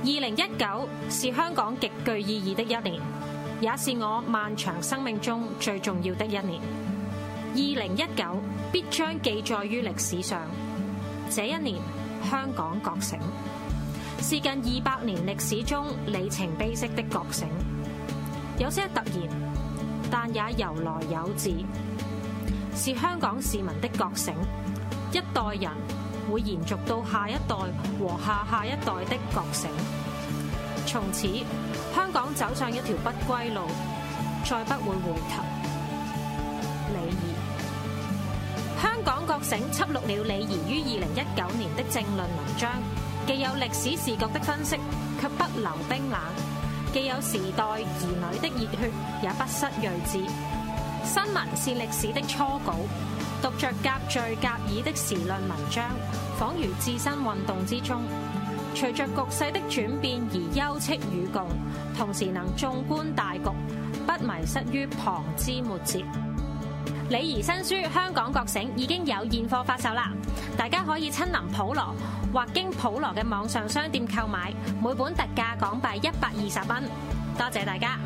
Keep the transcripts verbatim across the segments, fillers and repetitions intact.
二零一九是香港極具意義的一年，也是我漫長生命中最重要的一年。二零一九必將記載於歷史上。這一年，香港覺醒，是近二百年歷史中里程碑式的覺醒。有些突然，但也由來有自，是香港市民的覺醒。一代人會延續到下一代和下下一代的覺醒。從此，香港走上一條不歸路，再不會回頭。李怡。香港覺醒輯錄了李怡於二零一九年的政論文章，既有歷史視覺的分析，卻不留冰冷；既有時代兒女的熱血，也不失睿智。新聞是歷史的初稿，讀着夾敘夾議的時論文章，仿如置身運動之中，隨着局勢的轉變而休戚與共，同時能縱觀大局，不迷失於旁枝末節。李怡新書《香港覺醒》已經有現貨發售啦，大家可以親臨普羅或經普羅嘅網上商店購買，每本特價港幣一百二十蚊。多謝大家。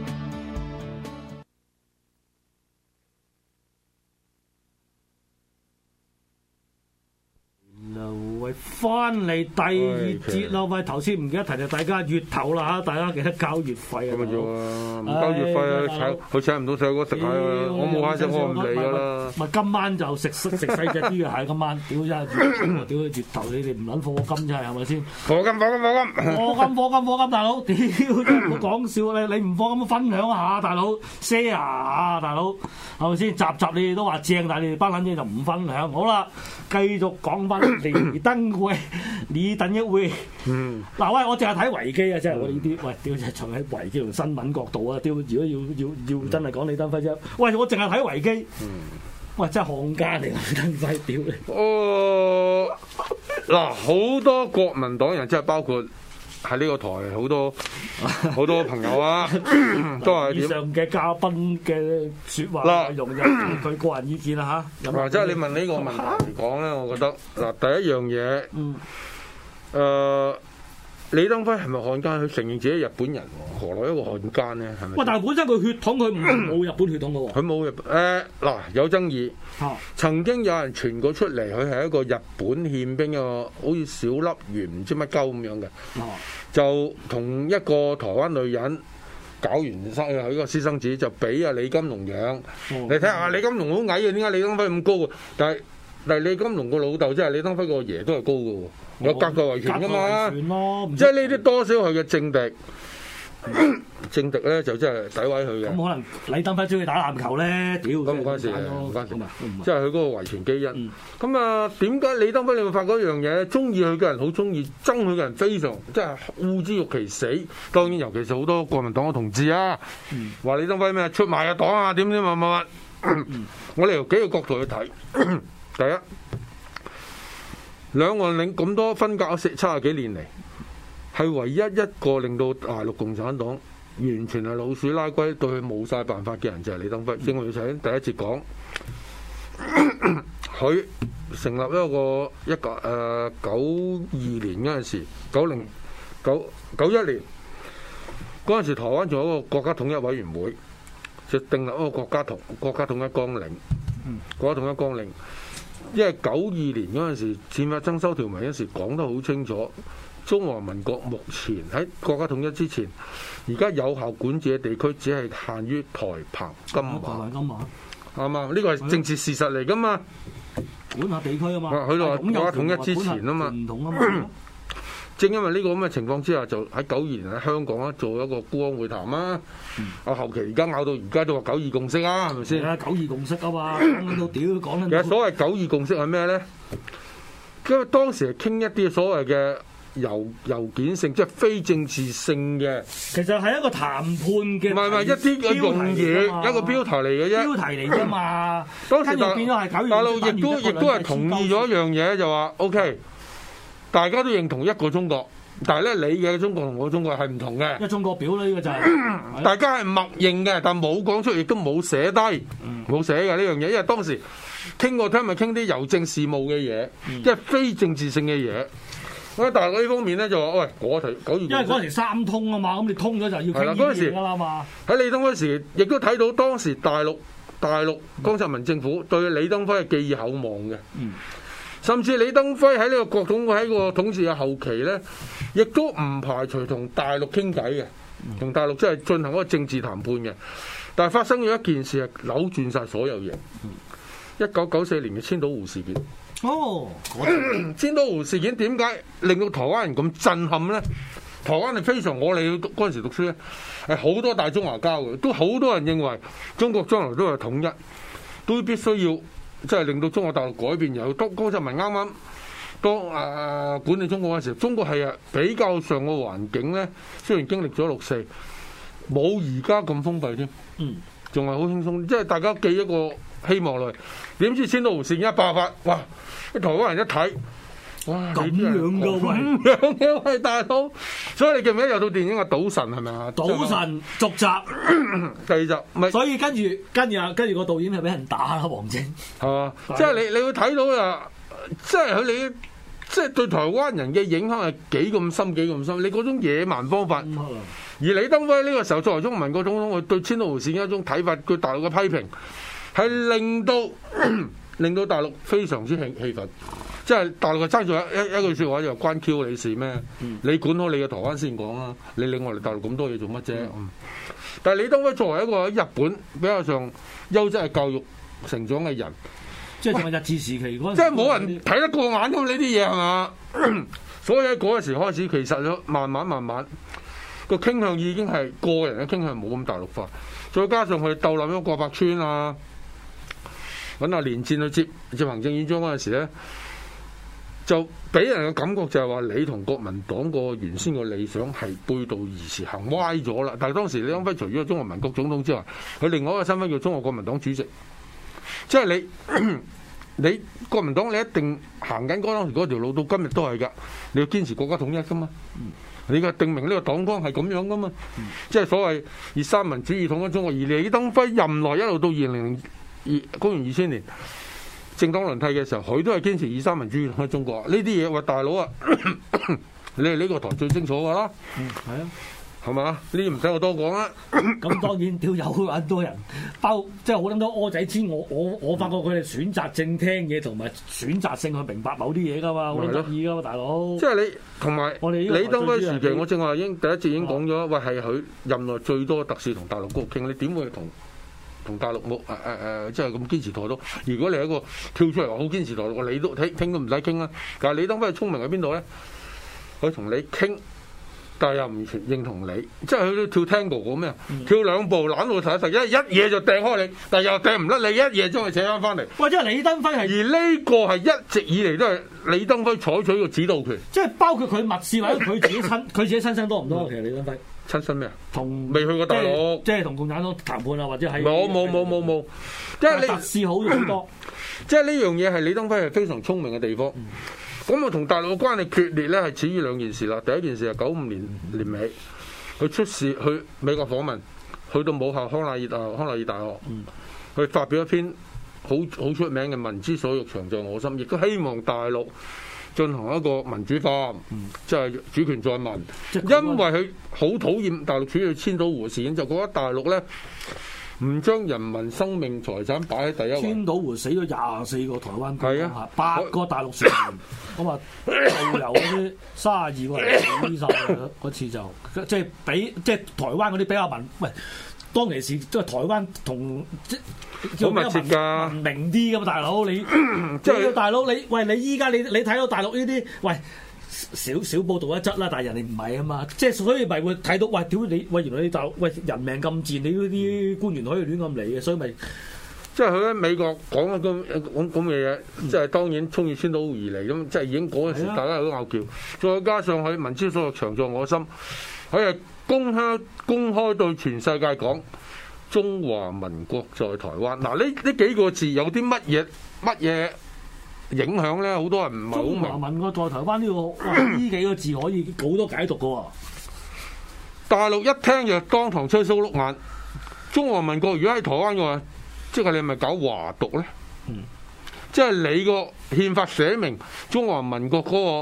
喂，翻嚟第二節啦！喂，頭先唔記得提就大家月頭啦嚇，大家記得交月費啊！ 咁咪做啊，唔交月費啊，請佢請唔到細哥食下啊！我冇蝦食，我唔理噶啦。 咪今晚就食食細隻啲嘅係今晚，屌真係，屌月頭你哋唔撚課金真係係咪先？ 課金課金課金， 課金課金課金，大佬，屌真係唔好講笑你你唔課金分享下，大佬 share 啊，大佬係咪先？集集你哋都話正，但係你哋班撚嘢就唔分享。好啦，繼續講翻連登會，你等一會。嗯。嗱喂，我淨係睇維基啊，真係我呢啲，喂，屌真係從喺維基同新聞角度啊，屌！如果要要要真係講李登輝啫，喂，我淨係睇維基。嗯。喂，真係漢奸嚟㗎，李登輝，屌你！ 哦，嗱，好多國民黨人，即係包括喺呢個台好多好多朋友啊，都係以上嘅嘉賓嘅説話內容入佢個人意見啦嚇。 嗱，即係你問呢個問題嚟講咧，我覺得嗱，第一樣嘢，嗯，誒、呃。李登輝係咪漢奸？佢承認自己係日本人，何來一個漢奸咧？係咪？ 喂，但係本身佢血統佢唔冇日本血統嘅喎。 佢冇日誒嗱有爭議。啊、曾經有人傳過出嚟，佢係一個日本憲兵啊，好似小笠原唔知乜鳩咁樣嘅。啊、就同一個台灣女人搞完生佢個私生子，就俾阿李金龍養。哦、你睇下李金龍好矮嘅，點解李登輝咁高啊？但係但係李金龍個老豆即係李登輝個爺都係高嘅喎。有隔代遺傳噶嘛？即係呢啲多少佢嘅政敵，政敵咧就真係詆毀佢嘅。咁可能李登輝中意打籃球咧，屌咁唔關事，唔關事，即係佢嗰個遺傳基因。咁啊，點解李登輝你會發覺一樣嘢？中意佢嘅人好中意，憎佢嘅人非常，即係惡之欲其死。當然，尤其是好多國民黨嘅同志啊，話李登輝咩出賣啊黨啊，點點乜乜乜。我哋由幾個角度去睇，第一。兩岸領咁多分隔咗七十幾年嚟，係唯一一個令到大陸共產黨完全係老鼠拉龜，對佢冇晒辦法嘅人就係李登輝。正如我哋第一節講，佢成立一個一個誒九二年嗰陣時，九零九九一年嗰陣時，台灣仲有一個國家統一委員會，就訂立一個國家統國家統一綱領，國家統一綱領。因為九二年嗰陣時，憲法增修條文嗰時講得好清楚，中華民國目前喺國家統一之前，而家有效管治嘅地區只係限於台澎金馬，係嘛？呢個係政治事實嚟噶嘛？ 管下地區啊嘛， 佢話國家統一之前啊嘛， 唔同啊嘛。 正因為呢個咁嘅情況之下，就喺九二年喺香港咧做一個孤安會談啊！啊、嗯、後期而家拗到而家都話九二共識啊，係咪先？ 九二共識啊嘛，講到屌講緊。 其實所謂九二共識係咩咧？因為當時係傾一啲所謂嘅郵郵件性，即係非政治性嘅。其實係一個談判嘅，唔係唔係一啲嘅用語，一個標題嚟嘅啫。標題嚟啫嘛。當時大變咗係九二大陸亦都亦都係同意咗一樣嘢，就話 OK。大家都認同一個中國，但係咧你嘅中國同我嘅中國係唔同嘅。一中國表呢、呢個就係、是、大家係默認嘅，但冇講出，亦都冇寫低，冇、嗯、寫嘅呢樣嘢。因為當時傾過聽咪傾啲郵政事務嘅嘢，即係、嗯、非政治性嘅嘢。 咁大陸呢方面咧就話：喂，我提九月， 因為嗰陣時三通啊嘛，咁你通咗就要傾呢啲嘢㗎啦嘛。 喺李登輝時，亦都睇到當時大陸大陸江澤民政府對李登輝係寄予厚望嘅。嗯。甚至李登輝喺呢個國統喺個統治嘅後期咧，亦都唔排除同大陸傾偈嘅，同大陸即係進行一個政治談判嘅。但係發生咗一件事係扭轉晒所有嘢。一九九四年嘅千島湖事件。 哦， 千島湖事件點解令到台灣人咁震撼咧？台灣係非常，我哋嗰陣時讀書咧，係好多大中華膠嘅，都好多人認為中國將來都係統一，都必須要。即係令到中國大陸改變，由當江澤民啱啱當誒、呃、管理中國嘅時候，中國係啊比較上個環境咧，雖然經歷咗六四，冇而家咁封閉添，嗯，仲係好輕鬆。即係大家寄一個希望落去，點知千島湖事件一爆發，哇！啲台灣人一睇，哇咁樣嘅喂，咁樣嘅喂大佬，所以你記唔記得有套電影啊《賭神》係咪啊？ 《賭神》續集第二集，咪所以跟住跟住啊，跟住個導演係俾人打啦，王晶係嘛？即係你你會睇到啊，即係佢哋即係對台灣人嘅影響係幾咁深幾咁深。你嗰種野蠻方法，嗯、而李登輝呢個時候作為中國民國總統，佢對千島湖事件一種睇法，對大陸嘅批評係令到令到大陸非常之氣氣憤。即係大陸嘅爭咗一一一句説話，就關 Q 你事咩？嗯、你管好你嘅台灣先講啦，你理我哋大陸咁多嘢做乜啫？嗯、但係李登輝作為一個喺日本比較上優質嘅教育成長嘅人， 即係仲係日治時期嗰陣， 即係冇人睇得過眼咁呢啲嘢係嘛？所以喺嗰陣時開始，其實慢慢慢慢個傾向已經係個人嘅傾向冇咁大陸化，再加上佢鬥冧咗郭伯村啊，揾阿連戰去接接行政院長嗰陣時咧。就俾人嘅感覺就係話你同國民黨個原先個理想係背道而馳，行歪咗啦。但係當時李登輝除咗中國民國總統之外，佢另外一個身份叫中國國民黨主席，即係你你國民黨你一定行緊嗰當時嗰條路到今日都係㗎，你要堅持國家統一㗎嘛，你嘅定明呢個黨綱係咁樣㗎嘛，即係所謂以三民主義統一中國。而李登輝任內一路到二零零二公元二千年。政黨輪替嘅時候，佢都係堅持以三民主義統一中國。呢啲嘢話大佬啊，你係呢個台最清楚㗎啦。嗯，係啊，係嘛？呢啲唔使我多講啦。 咁當然屌有好多人包，即係好撚多柯仔知我我我發覺佢哋選擇性聽嘢同埋選擇性去明白某啲嘢㗎嘛，好得意㗎嘛，大佬。即係你同埋李登輝時期，我正話已經第一節已經講咗，喂係佢任內最多特使同大陸高傾，你點會同？同大陸冇誒誒誒，即係咁堅持台獨。如果你係一個跳出嚟話好堅持台獨，你都聽聽都唔使傾啦。但係李登輝聰明喺邊度咧？佢同你傾，但係又唔全認同你，即係佢跳 Tango 咁咩？嗯、跳兩步攬到實實，一一嘢就掟開你，但係又掟唔甩你，一嘢將佢扯翻翻嚟。喂，即係李登輝係，而呢個係一直以嚟都係李登輝採取個指導權，即係包括佢密使或者佢自己親佢自己親身多唔多？其實李登輝。親身咩啊？同未去過大陸，即係同共產黨談判啊，或者係冇冇冇冇冇，即係你特使好好多。即係呢樣嘢係李登輝係非常聰明嘅地方。咁啊，同大陸嘅關係決裂咧，係始於兩件事啦。第一件事係九五年年尾，佢出事去美國訪問，去到母校康乃爾大學，康乃爾大學，佢發表一篇好好出名嘅民之所欲，長在我心，亦都希望大陸進行一個民主化，嗯、即係主權在民。因為佢好討厭大陸處理千島湖事件，就覺得大陸咧唔將人民生命財產擺喺第一位。千島湖死咗廿四個台灣居民，啊、八個大陸成員，咁啊導遊嗰啲三十二個人死晒嗰次就即係比即係台灣嗰啲比較民喂。當其時即係台灣同即係好密切㗎，文明啲㗎嘛，大佬你即係大佬你喂你依家你你睇到大陸呢啲喂少少報導一則啦，但係人哋唔係啊嘛，即係所以咪會睇到喂屌你喂原來你大陸喂人命咁賤，你嗰啲官員可以亂咁嚟嘅，所以咪即係佢喺美國講嘅咁咁咁嘅嘢，即係當然衝住千島湖而嚟咁，即係已經嗰陣時大家有啲拗撬，再加上佢民之所欲，長在我心，佢係。公開公開對全世界講中華民國在台灣。嗱，呢呢幾個字有啲乜嘢乜嘢影響咧？好多人唔係好明。中華民國在台灣呢、這個哇，呢幾個字可以好多解讀噶喎。大陸一聽就當堂吹鬚碌眼。中華民國如果喺台灣嘅話，即係你係咪搞華獨咧？嗯，即係你個憲法寫明中華民國嗰個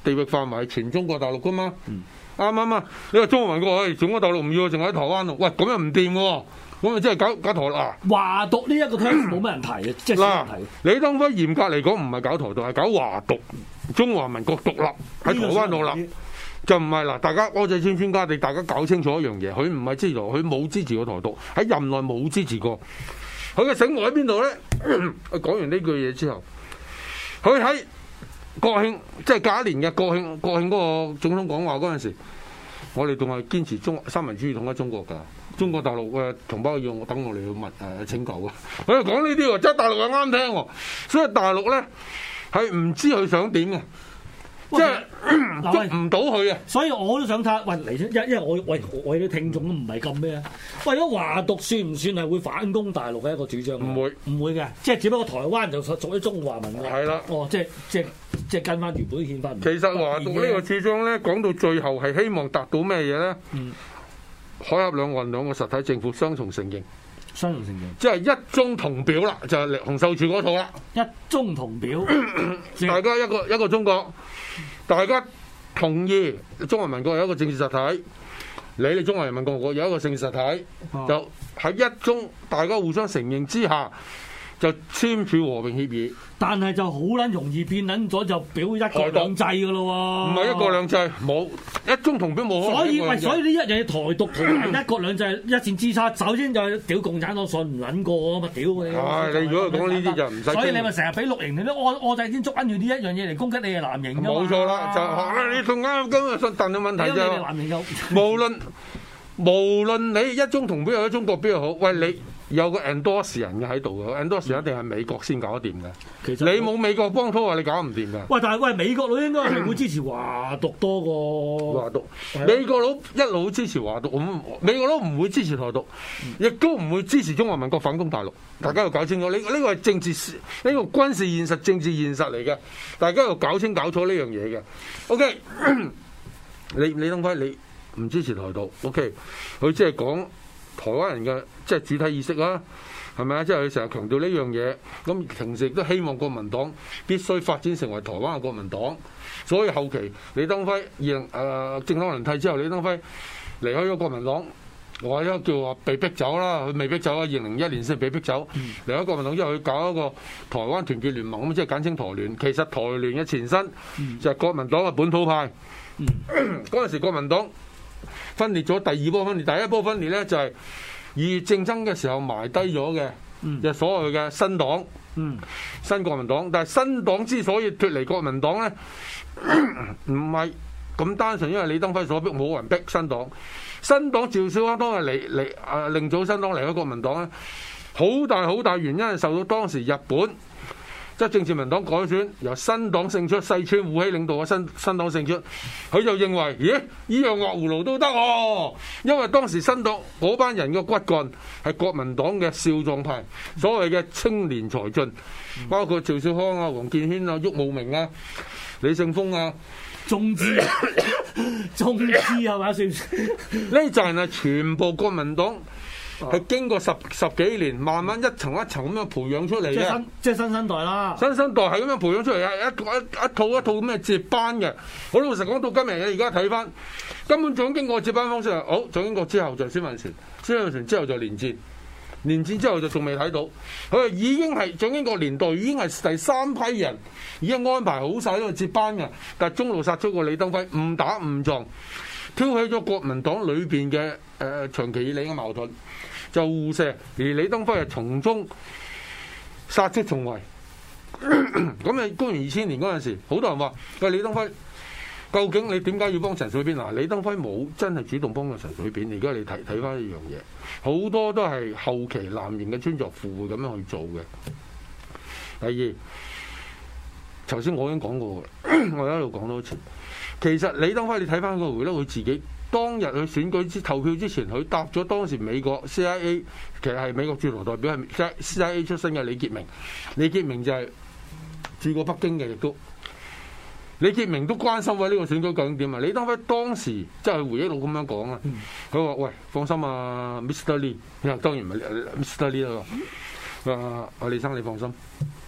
地域範圍係全中國大陸噶嘛？啱唔啱啊？你話中華民國，誒中國大陸唔要，淨喺台灣度，喂咁又唔掂喎，咁咪真係搞搞台嗱華獨呢一個 term 冇乜人提嘅，即係少人提。 李登輝嚴格嚟講唔係搞台獨，係搞華獨，中華民國獨立喺台灣獨立。就唔係嗱，大家柯仔村專家，你大家搞清楚一樣嘢，佢唔係支持台，佢冇支持過台獨，喺任內冇支持過。佢嘅醒目喺邊度咧？佢講完呢句嘢之後，佢喺國慶，即係隔一年嘅國慶，國慶嗰個總統講話嗰陣時，我哋仲係堅持中三民主義統一中國㗎。中國大陸嘅同胞要我等我哋去問誒、呃、請求啊！佢又講呢啲喎，即係大陸又啱聽喎，所以大陸咧係唔知佢想點嘅。即係捉唔到佢啊！ 所以我都想睇，喂嚟先，因因為我喂我啲聽眾都唔係咁咩啊？喂，如果華獨算唔算係會反攻大陸嘅一個主張？ 唔會， 唔會嘅，即係只不過台灣就屬於中華民國。 係啦， 哦，即係即係即係跟翻原本憲法。 其實華獨呢個主張咧，講到最後係希望達到咩嘢咧？嗯，海峽兩岸兩個實體政府雙重承認。 雙重承認， 即係一中同表啦，就係洪秀柱嗰套啦。 一中同表， 大家一個一個中國，大家同意中華民國有一個政治實體，你哋中華人民共和國有一個政治實體，啊、就喺一中大家互相承認之下，就簽署和平協議。 但係就好撚容易變撚咗，就表一國兩制㗎咯喎。唔係一國兩制，冇一中同表冇。 所以喂，所以呢一樣嘢台獨同埋一國兩制一線之差。首先就係屌共產黨信唔撚過啊嘛，屌你！ 係你如果講呢啲就唔使。 所以你咪成日俾綠營你都柯柯仔先捉緊住呢一樣嘢嚟攻擊你嘅藍營㗎嘛。 冇錯啦，就係你同啱今日信，但係問題就係藍營有無論無論你一中同表又一中國表又好，喂你。有個 endorse 人嘅喺度嘅 endorse 人一定係美國先搞得掂嘅。其實你冇美國幫拖啊，你搞唔掂㗎。喂， 但係喂，美國佬應該係會支持華獨多過華獨。美國佬一路支持華獨，美國佬唔會支持台獨，亦都唔會支持中華民國反攻大陸。大家要搞清楚，呢、這、呢個係政治呢、這個軍事現實、政治現實嚟嘅。大家要搞清搞楚呢樣嘢嘅。OK， 你李登輝你唔支持台獨 ，OK， 佢即係講。台灣人嘅即係主體意識啦，係咪啊？即係佢成日強調呢樣嘢，咁平時亦都希望國民黨必須發展成為台灣嘅國民黨。所以後期李登輝二零誒政黨輪替之後，李登輝離開咗國民黨，或者叫話被逼走啦，佢未逼走啊，二零零一年先被逼走。離開國民黨之後，佢搞一個台灣團結聯盟咁，即係簡稱台聯。其實台聯嘅前身就係國民黨嘅本土派。嗰陣時國民黨分裂咗，第二波分裂，第一波分裂咧就係二月政爭嘅時候埋低咗嘅，嗯、就係所謂嘅新黨、嗯、新國民黨。但係新黨之所以脫離國民黨咧，唔係咁單純，因為李登輝所逼，冇人逼新黨。新黨趙少康當係離離啊，另組新黨離開國民黨咧，好大好大原因係受到當時日本即係政治民黨改選，由新黨勝出，細川護熙領導嘅新新黨勝出，佢就認為，咦，依樣惡葫蘆都得哦，因為當時新黨嗰班人嘅骨幹係國民黨嘅少壯派，所謂嘅青年才俊，包括趙少康啊、黃建軒啊、郁慕明啊、李勝峰啊、 中資、中資係嘛？算唔算？ 呢就係全部國民黨。係經過十十幾年，慢慢一層一層咁樣培養出嚟嘅， 即係新即係新生代啦。 新生代係咁樣培養出嚟啊！一一一套一套咁嘅接班嘅。好老實講，到今日你而家睇翻，根本仲經過接班方式。好，蔣經國之後就孫運璇，孫運璇之後就連戰，連戰之後就仲未睇到。佢已經係蔣經國年代已經係第三批人，已經安排好晒呢個接班嘅。但係中路殺出個李登輝，誤打誤撞，挑起咗國民黨裏邊嘅誒長期以嚟嘅矛盾。就互射，而李登輝係從中殺出重圍。咁你公元二千年嗰陣時，好多人話：喂，李登輝，究竟你點解要幫陳水扁？嗱，李登輝冇真係主動幫過陳水扁。而家你睇睇翻一樣嘢，好多都係後期藍營嘅穿鑿附會咁樣去做嘅。第二，頭先我已經講過嘅，我一路講多次。其實李登輝你睇翻個回憶，佢自己。當日去選舉之投票之前，佢答咗當時美國 C I A， 其實係美國駐台代表係 C I A 出身嘅李傑明。李傑明就係住過北京嘅，亦都李傑明都關心喎呢個選舉究竟點啊？李登輝當時即係回憶錄咁樣講啊，佢話：喂，放心啊 ，Mister Lee，當然唔係 Mister Lee 啦，啊，阿李生你放心，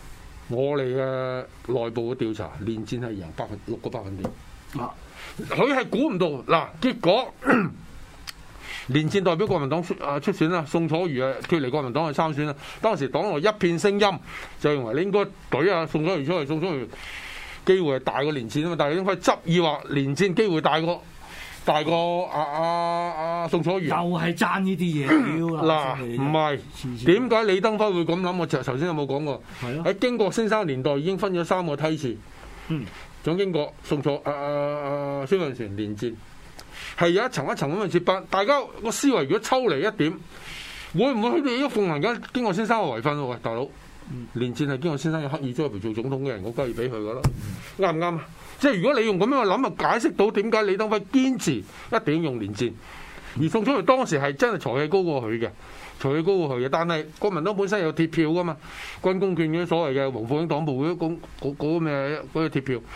我哋嘅內部嘅調查，連戰係贏百分六個百分點。 啊， 佢係估唔到嗱，結果連戰代表國民黨出啊出選啦，宋楚瑜啊脱離國民黨去參選啦。當時黨內一片聲音，就認為你應該舉啊宋楚瑜出嚟，宋楚瑜機會係大過連戰啊嘛。但係應該執意話連戰機會大過大過啊啊啊宋楚瑜。 又係爭呢啲嘢， 嗱唔係點解李登輝會咁諗？我頭先有冇講過？喺、啊、經國先生年代已經分咗三個梯次。嗯。蔣經國、宋楚啊啊啊孫運璇連戰，係有一層一層咁嘅接班。大家個思維如果抽離一點，會唔會佢哋都奉行緊經國先生嘅遺訓？喂，大佬，連戰係經國先生要刻意將佢做總統嘅人，我梗係要俾佢噶啦，啱唔啱啊？即係如果你用咁樣去諗，啊解釋到點解李登輝堅持一定要用連戰，而宋楚瑜當時係真係財氣高過佢嘅。財氣高過佢嘅，但係國民黨本身有鐵票噶嘛，軍工券嗰啲所謂嘅黃埔興黨部嗰嗰嗰嗰咩嗰個鐵票。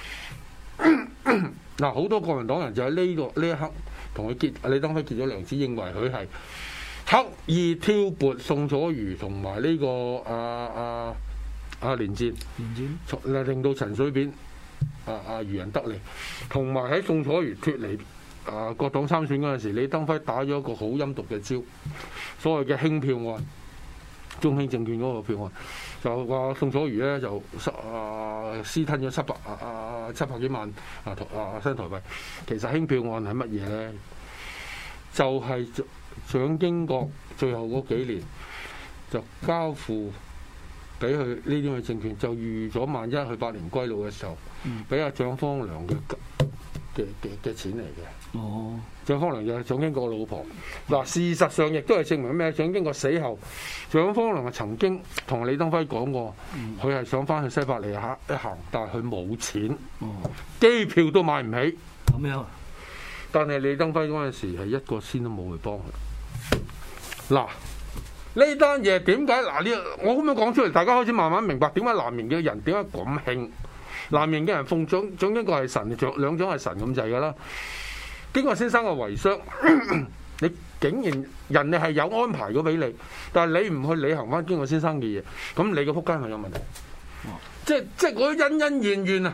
嗱，好多國民黨人就喺呢個呢一刻同佢結李登輝結咗梁子，認為佢係刻意挑撥宋楚瑜同埋呢個啊啊啊連戰，連戰令到陳水扁啊啊漁人得利，同埋喺宋楚瑜脫離啊國黨參選嗰陣時，李登輝打咗一個好陰毒嘅招，所謂嘅興票案，中興證券嗰個票案，就話宋楚瑜咧就啊私吞咗七百啊啊七百幾萬啊啊新台幣。其實興票案係乜嘢咧？就係、是、蔣經國最後嗰幾年就交付俾佢呢啲嘅證券，就預咗萬一佢百年歸老嘅時候，俾阿蔣方良嘅嘅嘅嘅錢嚟嘅。哦，蔣方良就係蔣經國老婆。嗱，事實上亦都係證明咩？蔣經國死後，蔣方良係曾經同李登輝講過，佢係想翻去西伯利亞一行，但係佢冇錢，機票都買唔起。咁樣，但係李登輝嗰陣時係一個仙都冇去幫佢。嗱，呢單嘢點解？嗱，呢我咁樣講出嚟，大家開始慢慢明白點解南營嘅人點解咁興。南營嘅人奉蔣蔣經國係神，兩蔣係神咁滯㗎啦。經國先生嘅遺孀，你竟然人哋係有安排咗俾你，但係你唔去履行翻經國先生嘅嘢，咁你個仆街係有問題。即係即係嗰啲恩恩怨怨啊！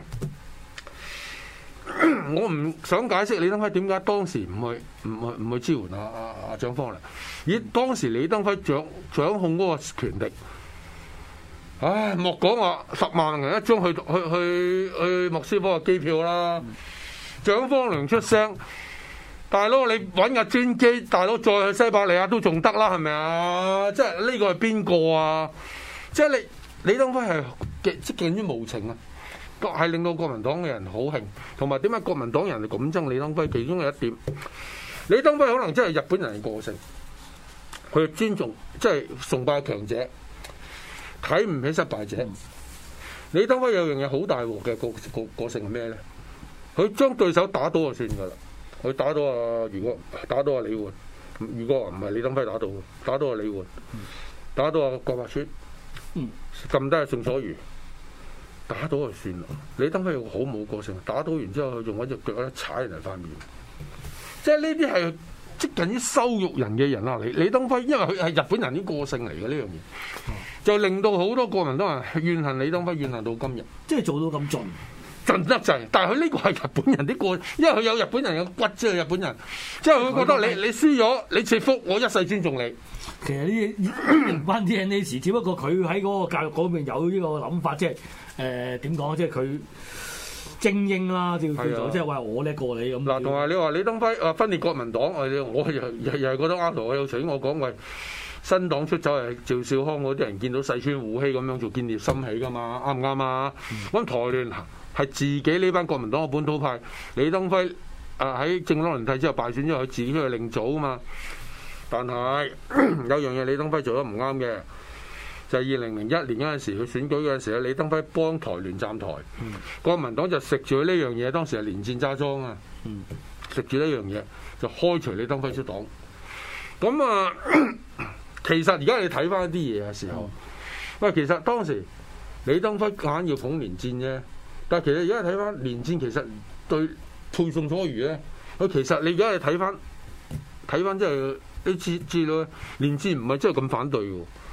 我唔想解釋李登輝點解當時唔去唔去唔去支援阿阿阿蔣方良，以當時李登輝掌掌控嗰個權力。唉，莫講話十萬人一張去去去去莫斯科嘅機票啦，蔣方良出聲，大佬你揾架專機，大佬再去西伯利亞都仲得啦，係咪啊？即係呢個係邊個啊？即係你李登輝係極即近於無情啊，係令到國民黨嘅人好興，同埋點解國民黨人係咁憎李登輝？其中有一點，李登輝可能真係日本人嘅個性，佢尊重即係崇拜強者。睇唔起失敗者，李登輝有樣嘢好大鑊嘅個個個性係咩咧？佢將對手打倒就算噶啦，佢打到啊如果打到啊李煥，如果唔係李登輝打到，打到啊李煥，打到啊郭伯川，撳低啊宋楚瑜，打到就算啦。李登輝又好冇個性，打倒完之後佢仲揾隻腳咧踩人哋塊面，即係呢啲係接近於羞辱人嘅人啦。李李登輝因為佢係日本人啲個性嚟嘅呢樣嘢。就令到好多國民黨人怨恨李登輝，怨恨到今日，即係做到咁盡，盡得滯。但係佢呢個係日本人啲個，因為佢有日本人嘅骨啫，日本人，即係佢覺得你你輸咗，你切腹，我一世尊重你。其實呢啲關 D N A 時，只不過佢喺嗰個教育嗰邊有呢個諗法，即係誒點講，即係佢精英啦，叫叫做，即係話我叻過你咁。嗱，同埋你話李登輝啊分裂國民黨，我又又又係覺得啱頭。我有請我講喂。新黨出走係趙少康嗰啲人見到細川護熙咁樣做見獵心喜噶嘛，啱唔啱啊？咁、嗯、台聯係自己呢班國民黨嘅本土派，李登輝啊喺政黨輪替之後敗選之後，佢自己去另組啊嘛。但係有樣嘢李登輝做得唔啱嘅，就係二零零一年嗰陣時佢選舉嗰陣時咧，李登輝幫台聯站台，嗯、國民黨就食住呢樣嘢，當時係連戰揸莊啊，食住呢樣嘢就開除李登輝出黨。咁啊〜其實而家你睇翻啲嘢嘅時候，喂，其實當時李登輝硬要捧連戰啫，但係其實而家睇翻連戰其實對配宋楚瑜咧，佢其實你而家你睇翻睇翻即係你知知道連戰唔係真係咁反對喎，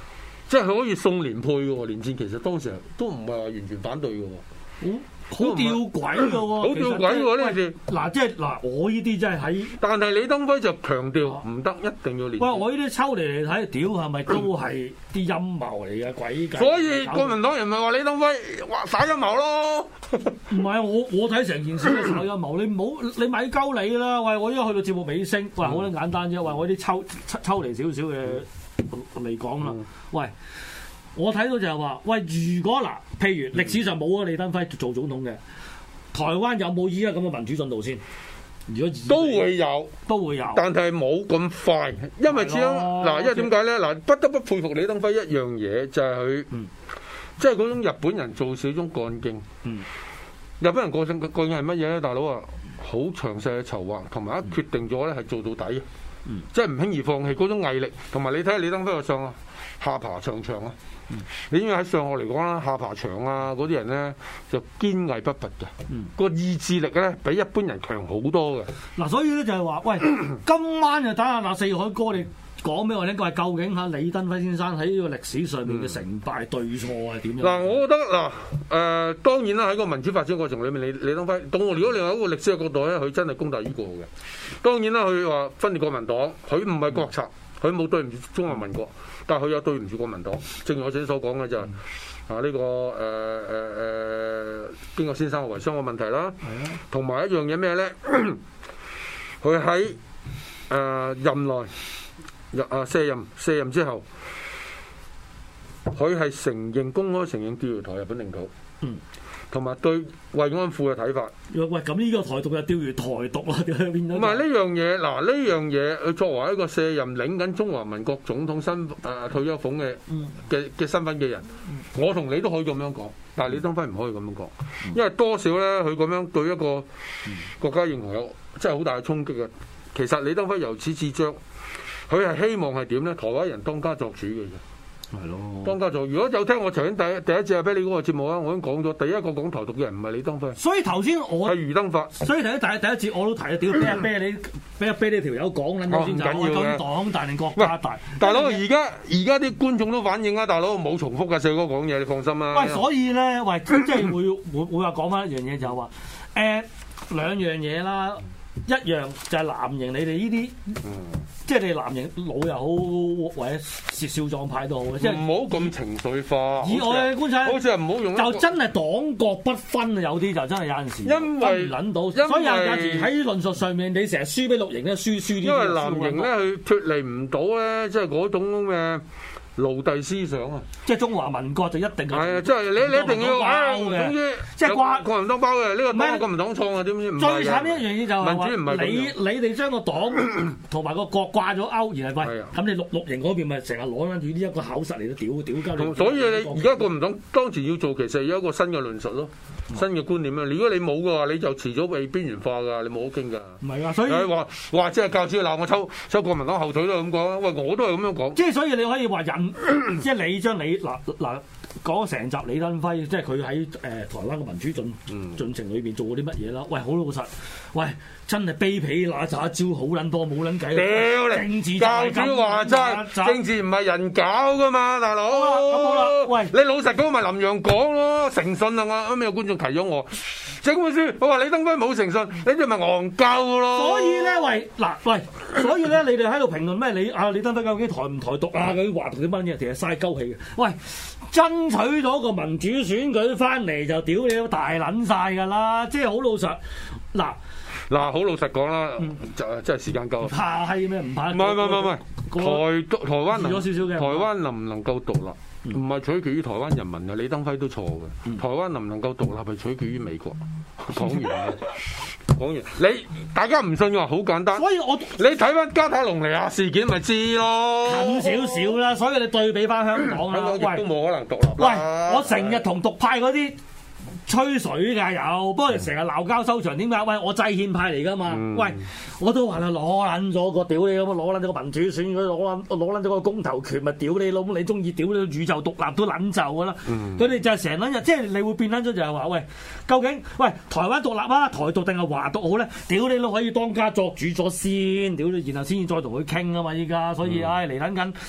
即係佢可以送連配嘅喎，連戰其實當時都唔係話完全反對嘅喎。 好吊詭嘅喎， 好吊詭喎呢件事。 嗱，即係嗱，我呢啲真係喺， 但係李登輝就強調唔得，一定要連。 喂，我呢啲抽嚟嚟睇，屌係咪都係啲陰謀嚟嘅鬼計？ 所以國民黨人咪話李登輝話耍陰謀咯。 唔係我我睇成件事都耍陰謀，你唔好你咪鳩你啦！喂，我依家去到節目尾聲，喂，好撚簡單啫，喂，我啲抽抽抽嚟少少嘅嚟講啦，喂。我睇到就係話，喂，如果嗱，譬如歷史上冇咗李登輝做總統嘅，台灣有冇依家咁嘅民主進度先？如果都會有， 都會有， 但係冇咁快，因為始終嗱，因為點解咧？嗱，不得不佩服李登輝一樣嘢，就係佢，嗯、即係嗰種日本人做事嗰種幹勁。嗯、日本人個性個幹勁係乜嘢咧？大佬啊，好詳細嘅籌劃，同埋一決定咗咧係做到底嘅，嗯、即係唔輕易放棄嗰種毅力。同埋你睇下李登輝嘅上啊，下爬長長啊！嗯、你因為喺上學嚟講啦，下爬長啊嗰啲人咧就堅毅不拔嘅，嗯、個意志力咧比一般人強好多嘅。嗱、 啊，所以咧就係話，喂，今晚就睇下嗱四海哥你講俾我聽，佢係究竟嚇李登輝先生喺呢個歷史上面嘅成敗對錯係點樣？ 嗱、嗯，我覺得嗱，誒、呃、當然啦，喺個民主發展過程裏面，李李登輝，到我如果另外一個歷史嘅角度咧，佢真係功大於過嘅。當然啦，佢話分裂國民黨，佢唔係國賊，佢冇、嗯、對唔住中華民國。但係佢有對唔住國民黨，正如我先所講嘅就係、是嗯、啊呢、這個誒誒誒經過先生嘅遺孀嘅問題啦，同埋、嗯、一樣嘢咩咧？佢喺誒任內入啊卸任卸任之後，佢係承認公開承認釣魚台日本領土。嗯。同埋對慰安婦嘅睇法， 喂，咁呢個台獨就釣魚台獨啊？點解變咗？ 唔係呢樣嘢，嗱呢樣嘢，佢作為一個卸任領緊中華民國總統身誒、呃、退休俸嘅嘅嘅身份嘅人，嗯、我同你都可以咁樣講，但係李登輝唔可以咁樣講，嗯、因為多少咧，佢咁樣對一個國家認同有真係好大嘅衝擊嘅。其實李登輝由始至終，佢係希望係點咧？台灣人當家作主嘅啫。係咯，當家做。如果有聽我頭先第一第一次阿俾你嗰個節目啊，我已經講咗，第一個講台獨嘅人唔係李登輝。 所以頭先我係余登發。所以頭先第第一次我都提啊，屌俾阿啤你，俾阿啤你條友講撚咗先就，我講黨大定國家大。大佬而家而家啲觀眾都反應啊，大佬冇重複㗎，四哥講嘢，你放心啦。喂，所以咧，喂，即係會會會話講翻一樣嘢就係話，誒兩樣嘢啦，一樣就係藍營你哋呢啲。即係你藍營老又好，或者少少壯派都好，即係唔好咁情緒化。以我嘅觀察，好似係唔好用，就真係黨國不分啊！有啲就真係有陣時因為分唔撚到，為所以有陣時喺論述上面，你成日輸俾綠營咧，輸輸啲。因為藍營咧，佢脫離唔到咧，即係嗰種嘅奴隸思想啊！即係中華民國就一定係啊！即係你你一定要啊！總之即係掛國民黨包嘅呢個黨國民黨創啊！點知唔係最慘呢一樣嘢就係話你你哋將個黨同埋個國掛咗鈎，而係喂咁你綠綠營嗰邊咪成日攞緊住呢一個口實嚟到屌屌鳩你。所以你而家國民黨當前要做其實有一個新嘅論述咯，新嘅觀念啊！如果你冇嘅話，你就遲早被邊緣化㗎，你冇得傾㗎。唔係啊，所以話話即係教主鬧我抽抽國民黨後腿都係咁講，喂我都係咁樣講。即係所以你可以話人。即係你將你嗱嗱講成集李登輝，即係佢喺誒台灣嘅民主進進程裏邊做過啲乜嘢啦？喂，好老實，喂，真係卑鄙那咋招好撚多，冇撚計。屌你！政治教主話齋，政治唔係人搞噶嘛，大佬。咁好啦，喂，你老實講咪林洋講咯，誠信啊！我啱啱有觀眾提咗我，整本書我話李登輝冇誠信，你哋咪戇鳩咯。所以咧，喂嗱，喂，所以咧，你哋喺度評論咩？你啊，李登輝究竟台唔台獨啊？嗰啲話同啲乜嘢，其實嘥鳩氣嘅。喂，爭取咗個民主選舉翻嚟就屌你都大撚晒㗎啦！即係好老實嗱。嗱，好老實講啦，嗯、就真係時間夠。怕係咩？唔怕。唔係唔係唔係，台台灣能少少台灣能唔能夠獨立，唔係、嗯、取決於台灣人民嘅。李登輝都錯嘅。嗯、台灣能唔能夠獨立係取決於美國。講完啦，講完。你大家唔信嘅話，好簡單。所以我你睇翻加泰隆尼亞事件咪知咯。近少少啦，所以你對比翻香港啦，喂，都冇可能獨立。喂，我成日同獨派嗰啲吹水㗎有，不過成日鬧交收場點解？喂，我制憲派嚟㗎嘛，嗯、喂，我都話啦，攞撚咗個屌你咁，攞撚咗個民主選舉，攞撚攞撚咗個公投權，咪屌你老母，你中意屌你宇宙獨立都撚就㗎啦。佢哋、嗯、就係成撚日，即係你會變撚咗就係話，喂，究竟喂台灣獨立啊，台獨定係華獨好咧？屌你都可以當家作主咗先，屌你，然後先至再同佢傾啊嘛，依家，所以唉嚟撚緊。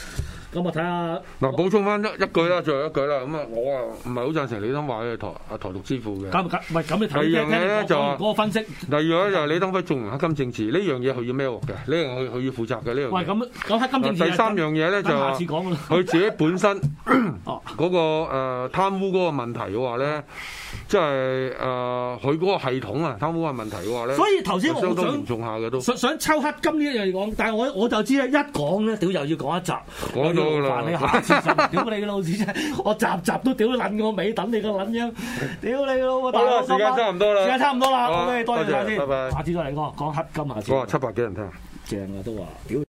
咁啊睇下嗱，補充翻一一句啦，最後一句啦。咁啊，我啊唔係好贊成李登輝嘅台啊台獨之父嘅。 咁咁唔係咁你睇第二樣嘢咧就嗰個分析。 第二樣咧就係李登輝縱容黑金政治呢樣嘢，佢要孭鑊嘅，呢樣佢佢要負責嘅呢樣嘢。 喂，咁咁黑金政治。 第三樣嘢咧就下次講㗎啦。 佢自己本身哦嗰個誒貪污嗰個問題嘅話咧，即係誒佢嗰個系統啊貪污嘅問題嘅話咧， 所以頭先我相當想嚴重下嘅都想想抽黑金呢一樣嘢講，但係我我就知咧，一講咧屌又要講一集， 講咗㗎啦煩你下次就屌你個老屎真係，我集集都屌撚我尾，等你個撚樣，屌你老母大佬！ 好啦，時間差唔多啦， 時間差唔多啦好 ，OK，多謝晒先， 拜拜， 下次再嚟講講黑金，下次。 我話七百幾人聽。 正啊，都話屌。